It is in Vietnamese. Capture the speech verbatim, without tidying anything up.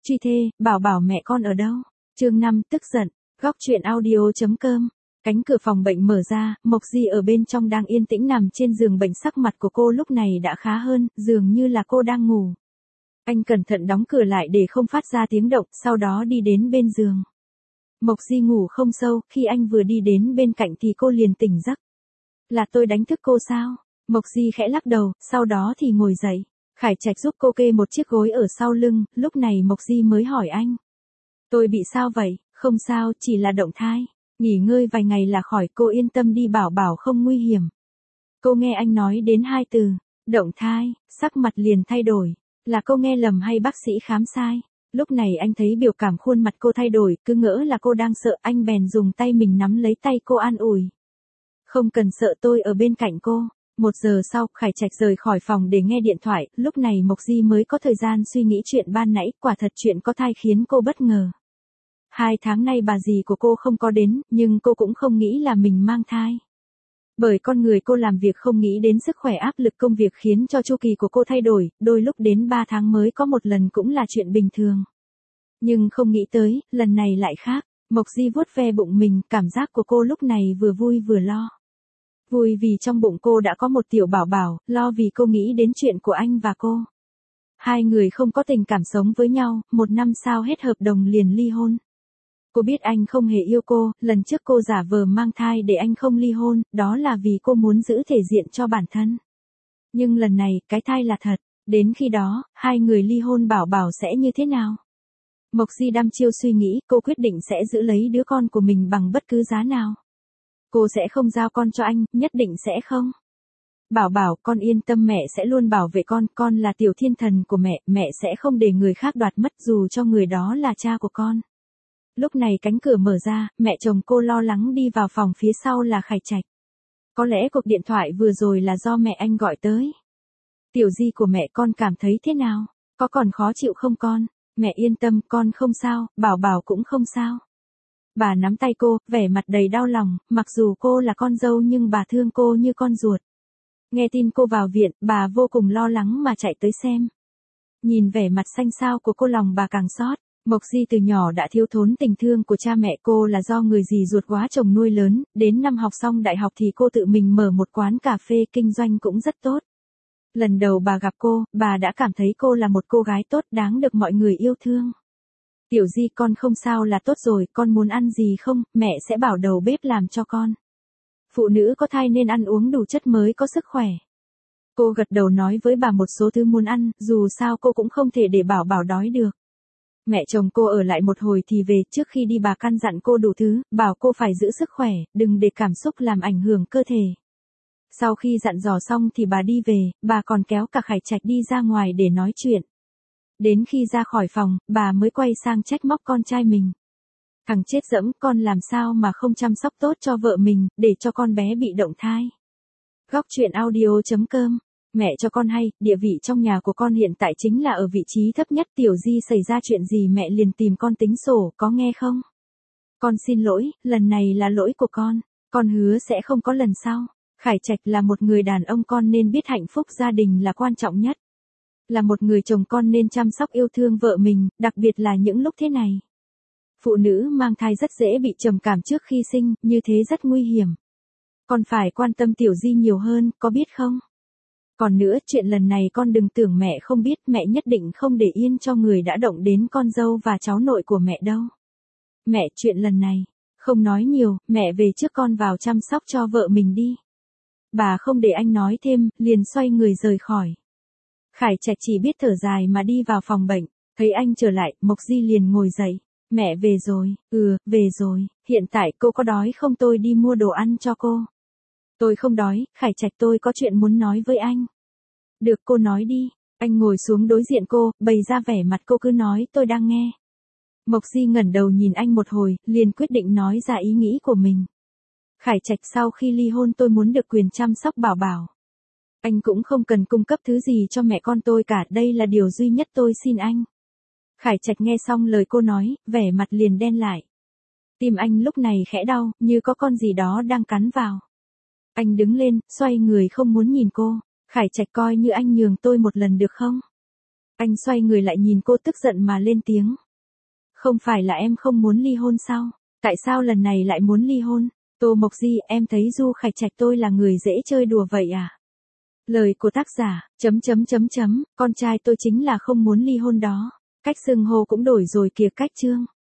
Truy thê, bảo bảo mẹ con ở đâu? Chương năm, tức giận. Góc truyện audio.com. Cánh cửa phòng bệnh mở ra, Mộc Di ở bên trong đang yên tĩnh nằm trên giường bệnh, sắc mặt của cô lúc này đã khá hơn, dường như là cô đang ngủ. Anh cẩn thận đóng cửa lại để không phát ra tiếng động, sau đó đi đến bên giường. Mộc Di ngủ không sâu, khi anh vừa đi đến bên cạnh thì cô liền tỉnh giấc. Là tôi đánh thức cô sao? Mộc Di khẽ lắc đầu, sau đó thì ngồi dậy. Khải Trạch giúp cô kê một chiếc gối ở sau lưng, lúc này Mộc Di mới hỏi anh. Tôi bị sao vậy? Không sao, chỉ là động thai. Nghỉ ngơi vài ngày là khỏi, cô yên tâm đi, bảo bảo không nguy hiểm. Cô nghe anh nói đến hai từ, động thai, sắc mặt liền thay đổi. Là cô nghe lầm hay bác sĩ khám sai? Lúc này anh thấy biểu cảm khuôn mặt cô thay đổi, cứ ngỡ là cô đang sợ, anh bèn dùng tay mình nắm lấy tay cô an ủi. Không cần sợ, tôi ở bên cạnh cô. Một giờ sau, Khải Trạch rời khỏi phòng để nghe điện thoại, lúc này Mộc Di mới có thời gian suy nghĩ chuyện ban nãy, quả thật chuyện có thai khiến cô bất ngờ. Hai tháng nay bà dì của cô không có đến, nhưng cô cũng không nghĩ là mình mang thai. Bởi con người cô làm việc không nghĩ đến sức khỏe, áp lực công việc khiến cho chu kỳ của cô thay đổi, đôi lúc đến ba tháng mới có một lần cũng là chuyện bình thường. Nhưng không nghĩ tới, lần này lại khác. Mộc Di vuốt ve bụng mình, cảm giác của cô lúc này vừa vui vừa lo. Vui vì trong bụng cô đã có một tiểu bảo bảo, lo vì cô nghĩ đến chuyện của anh và cô. Hai người không có tình cảm sống với nhau, một năm sau hết hợp đồng liền ly hôn. Cô biết anh không hề yêu cô, lần trước cô giả vờ mang thai để anh không ly hôn, đó là vì cô muốn giữ thể diện cho bản thân. Nhưng lần này, cái thai là thật, đến khi đó, hai người ly hôn bảo bảo sẽ như thế nào? Mộc Di đăm chiêu suy nghĩ, cô quyết định sẽ giữ lấy đứa con của mình bằng bất cứ giá nào. Cô sẽ không giao con cho anh, nhất định sẽ không. Bảo bảo, con yên tâm, mẹ sẽ luôn bảo vệ con, con là tiểu thiên thần của mẹ, mẹ sẽ không để người khác đoạt mất dù cho người đó là cha của con. Lúc này cánh cửa mở ra, mẹ chồng cô lo lắng đi vào phòng, phía sau là Khải Trạch. Có lẽ cuộc điện thoại vừa rồi là do mẹ anh gọi tới. Tiểu Di của mẹ, con cảm thấy thế nào? Có còn khó chịu không con? Mẹ yên tâm, con không sao, bảo bảo cũng không sao. Bà nắm tay cô, vẻ mặt đầy đau lòng, mặc dù cô là con dâu nhưng bà thương cô như con ruột. Nghe tin cô vào viện, bà vô cùng lo lắng mà chạy tới xem. Nhìn vẻ mặt xanh xao của cô, lòng bà càng xót. Mộc Di từ nhỏ đã thiếu thốn tình thương của cha mẹ, cô là do người dì ruột quá chồng nuôi lớn, đến năm học xong đại học thì cô tự mình mở một quán cà phê, kinh doanh cũng rất tốt. Lần đầu bà gặp cô, bà đã cảm thấy cô là một cô gái tốt, đáng được mọi người yêu thương. Tiểu Di, con không sao là tốt rồi, con muốn ăn gì không, mẹ sẽ bảo đầu bếp làm cho con. Phụ nữ có thai nên ăn uống đủ chất mới có sức khỏe. Cô gật đầu nói với bà một số thứ muốn ăn, dù sao cô cũng không thể để bảo bảo đói được. Mẹ chồng cô ở lại một hồi thì về, trước khi đi bà căn dặn cô đủ thứ, bảo cô phải giữ sức khỏe, đừng để cảm xúc làm ảnh hưởng cơ thể. Sau khi dặn dò xong thì bà đi về, bà còn kéo cả Khải Trạch đi ra ngoài để nói chuyện. Đến khi ra khỏi phòng, bà mới quay sang trách móc con trai mình. Thằng chết dẫm, con làm sao mà không chăm sóc tốt cho vợ mình, để cho con bé bị động thai. Góc truyện audio.com. Mẹ cho con hay, địa vị trong nhà của con hiện tại chính là ở vị trí thấp nhất, Tiểu Di xảy ra chuyện gì mẹ liền tìm con tính sổ, có nghe không? Con xin lỗi, lần này là lỗi của con, con hứa sẽ không có lần sau. Khải Trạch là một người đàn ông, con nên biết hạnh phúc gia đình là quan trọng nhất. Là một người chồng, con nên chăm sóc yêu thương vợ mình, đặc biệt là những lúc thế này. Phụ nữ mang thai rất dễ bị trầm cảm trước khi sinh, như thế rất nguy hiểm. Con phải quan tâm Tiểu Di nhiều hơn, có biết không? Còn nữa, chuyện lần này con đừng tưởng mẹ không biết, mẹ nhất định không để yên cho người đã động đến con dâu và cháu nội của mẹ đâu. Mẹ, chuyện lần này, không nói nhiều, mẹ về trước, con vào chăm sóc cho vợ mình đi. Bà không để anh nói thêm, liền xoay người rời khỏi. Khải Trạch chỉ biết thở dài mà đi vào phòng bệnh, thấy anh trở lại, Mộc Di liền ngồi dậy. Mẹ về rồi, ừ, về rồi, hiện tại cô có đói không, tôi đi mua đồ ăn cho cô. Tôi không đói, Khải Trạch, tôi có chuyện muốn nói với anh. Được, cô nói đi. Anh ngồi xuống đối diện cô, bày ra vẻ mặt, cô cứ nói, tôi đang nghe. Mộc Di ngẩng đầu nhìn anh một hồi, liền quyết định nói ra ý nghĩ của mình. Khải Trạch, sau khi ly hôn tôi muốn được quyền chăm sóc bảo bảo. Anh cũng không cần cung cấp thứ gì cho mẹ con tôi cả, đây là điều duy nhất tôi xin anh. Khải Trạch nghe xong lời cô nói, vẻ mặt liền đen lại. Tim anh lúc này khẽ đau, như có con gì đó đang cắn vào. Anh đứng lên, xoay người không muốn nhìn cô. Khải Trạch, coi như anh nhường tôi một lần được không? Anh xoay người lại nhìn cô tức giận mà lên tiếng. Không phải là em không muốn ly hôn sao? Tại sao lần này lại muốn ly hôn? Tô Mộc Di, em thấy Du Khải Trạch tôi là người dễ chơi đùa vậy à? Lời của tác giả, chấm chấm chấm chấm, con trai tôi chính là không muốn ly hôn đó. Cách xưng hô cũng đổi rồi kìa, cách chương.